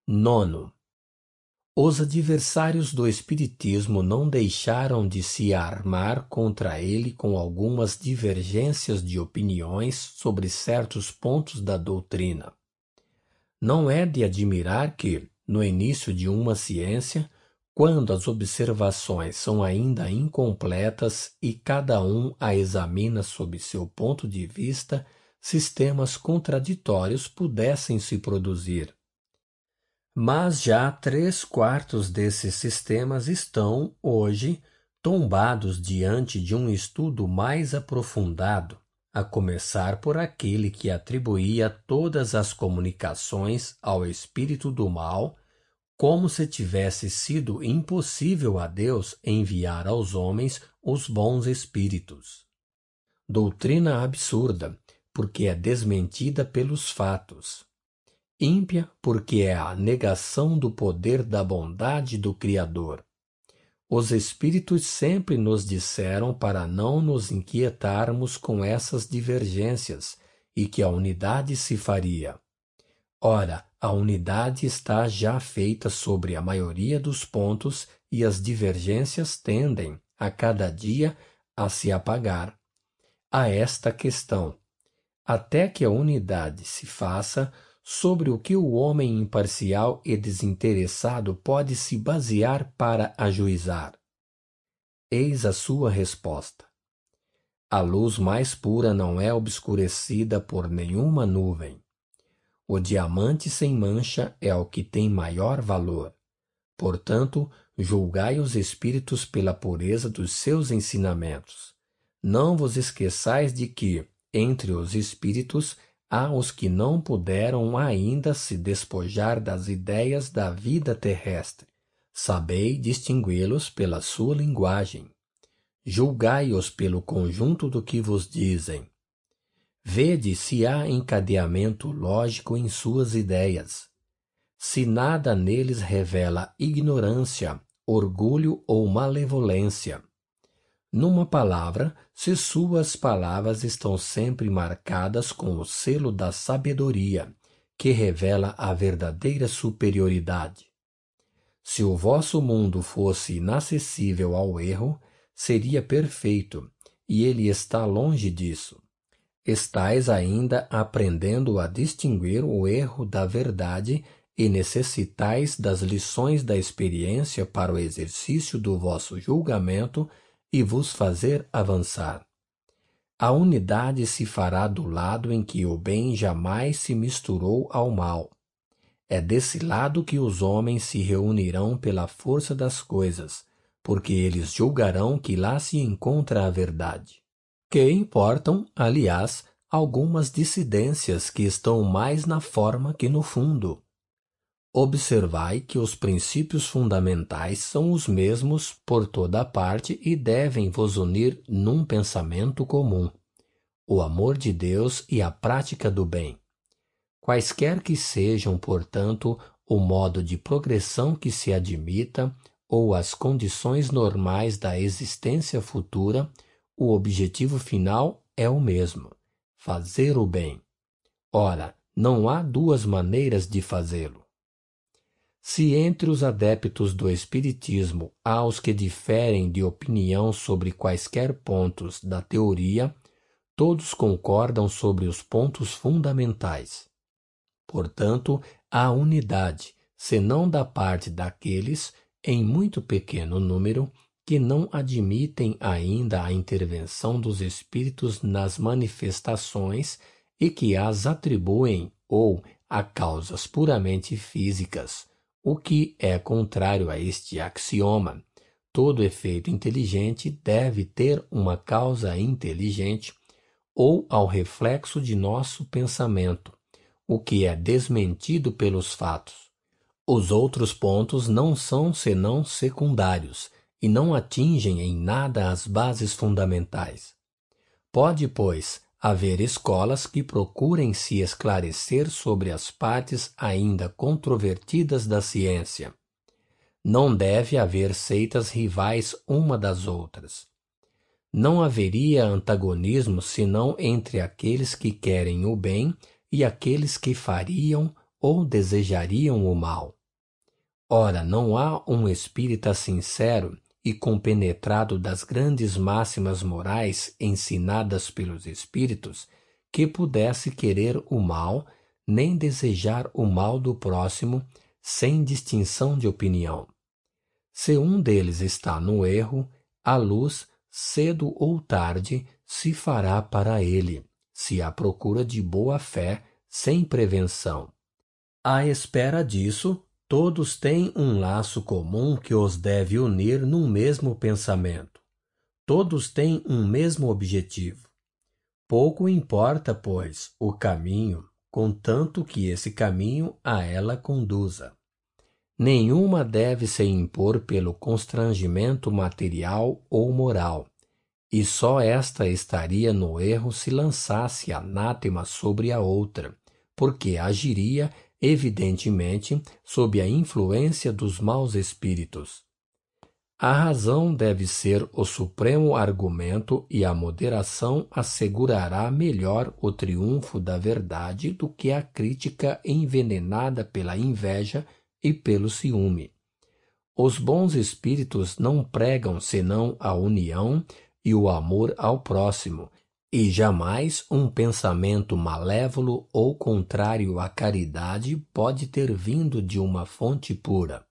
Nono. Os adversários do Espiritismo não deixaram de se armar contra ele com algumas divergências de opiniões sobre certos pontos da doutrina. Não é de admirar que, no início de uma ciência, quando as observações são ainda incompletas e cada um a examina sob seu ponto de vista, sistemas contraditórios pudessem se produzir. Mas já 3/4 desses sistemas estão, hoje, tombados diante de um estudo mais aprofundado, a começar por aquele que atribuía todas as comunicações ao espírito do mal, como se tivesse sido impossível a Deus enviar aos homens os bons espíritos. Doutrina absurda, porque é desmentida pelos fatos. Ímpia, porque é a negação do poder da bondade do Criador. Os Espíritos sempre nos disseram para não nos inquietarmos com essas divergências e que a unidade se faria. Ora, a unidade está já feita sobre a maioria dos pontos e as divergências tendem, a cada dia, a se apagar. A esta questão, até que a unidade se faça, sobre o que o homem imparcial e desinteressado pode se basear para ajuizar? Eis a sua resposta. A luz mais pura não é obscurecida por nenhuma nuvem. O diamante sem mancha é o que tem maior valor. Portanto, julgai os espíritos pela pureza dos seus ensinamentos. Não vos esqueçais de que, entre os espíritos, há os que não puderam ainda se despojar das ideias da vida terrestre. Sabei distingui-los pela sua linguagem. Julgai-os pelo conjunto do que vos dizem. Vede se há encadeamento lógico em suas ideias. Se nada neles revela ignorância, orgulho ou malevolência. Numa palavra, se suas palavras estão sempre marcadas com o selo da sabedoria, que revela a verdadeira superioridade. Se o vosso mundo fosse inacessível ao erro, seria perfeito, e ele está longe disso. Estais ainda aprendendo a distinguir o erro da verdade e necessitais das lições da experiência para o exercício do vosso julgamento e vos fazer avançar. A unidade se fará do lado em que o bem jamais se misturou ao mal. É desse lado que os homens se reunirão pela força das coisas, porque eles julgarão que lá se encontra a verdade. Que importam, aliás, algumas dissidências que estão mais na forma que no fundo. Observai que os princípios fundamentais são os mesmos por toda a parte e devem vos unir num pensamento comum: o amor de Deus e a prática do bem. Quaisquer que sejam, portanto, o modo de progressão que se admita ou as condições normais da existência futura, o objetivo final é o mesmo: fazer o bem. Ora, não há duas maneiras de fazê-lo. Se entre os adeptos do Espiritismo há os que diferem de opinião sobre quaisquer pontos da teoria, todos concordam sobre os pontos fundamentais. Portanto, há unidade, senão da parte daqueles, em muito pequeno número, que não admitem ainda a intervenção dos espíritos nas manifestações e que as atribuem ou a causas puramente físicas, o que é contrário a este axioma. Todo efeito inteligente deve ter uma causa inteligente ou ao reflexo de nosso pensamento, o que é desmentido pelos fatos. Os outros pontos não são senão secundários e não atingem em nada as bases fundamentais. Pode, pois, haver escolas que procurem se esclarecer sobre as partes ainda controvertidas da ciência. Não deve haver seitas rivais uma das outras. Não haveria antagonismo senão entre aqueles que querem o bem e aqueles que fariam ou desejariam o mal. Ora, não há um espírita sincero e compenetrado das grandes máximas morais ensinadas pelos espíritos que pudesse querer o mal, nem desejar o mal do próximo, sem distinção de opinião. Se um deles está no erro, a luz, cedo ou tarde, se fará para ele, se à procura de boa fé, sem prevenção. À espera disso, todos têm um laço comum que os deve unir num mesmo pensamento. Todos têm um mesmo objetivo. Pouco importa, pois, o caminho, contanto que esse caminho a ela conduza. Nenhuma deve se impor pelo constrangimento material ou moral, e só esta estaria no erro se lançasse anátema sobre a outra, porque agiria, evidentemente, sob a influência dos maus espíritos. A razão deve ser o supremo argumento e a moderação assegurará melhor o triunfo da verdade do que a crítica envenenada pela inveja e pelo ciúme. Os bons espíritos não pregam senão a união e o amor ao próximo, e jamais um pensamento malévolo ou contrário à caridade pode ter vindo de uma fonte pura.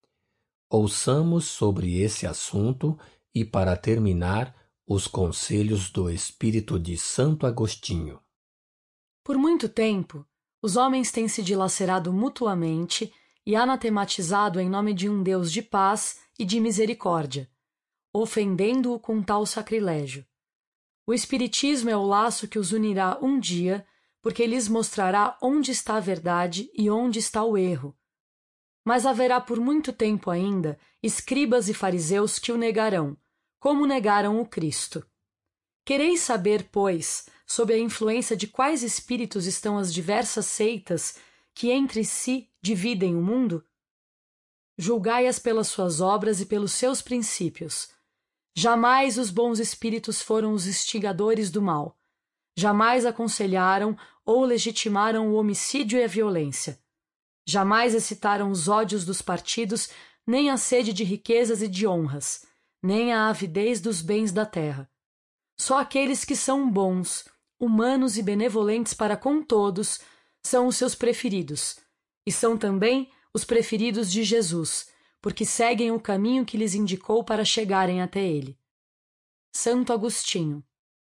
Ouçamos sobre esse assunto e, para terminar, os conselhos do espírito de Santo Agostinho. Por muito tempo, os homens têm se dilacerado mutuamente e anatematizado em nome de um Deus de paz e de misericórdia, ofendendo-o com tal sacrilégio. O Espiritismo é o laço que os unirá um dia, porque lhes mostrará onde está a verdade e onde está o erro. Mas haverá por muito tempo ainda escribas e fariseus que o negarão, como negaram o Cristo. Quereis saber, pois, sob a influência de quais espíritos estão as diversas seitas que entre si dividem o mundo? Julgai-as pelas suas obras e pelos seus princípios. Jamais os bons espíritos foram os instigadores do mal. Jamais aconselharam ou legitimaram o homicídio e a violência. Jamais excitaram os ódios dos partidos, nem a sede de riquezas e de honras, nem a avidez dos bens da terra. Só aqueles que são bons, humanos e benevolentes para com todos são os seus preferidos, e são também os preferidos de Jesus, porque seguem o caminho que lhes indicou para chegarem até ele. Santo Agostinho.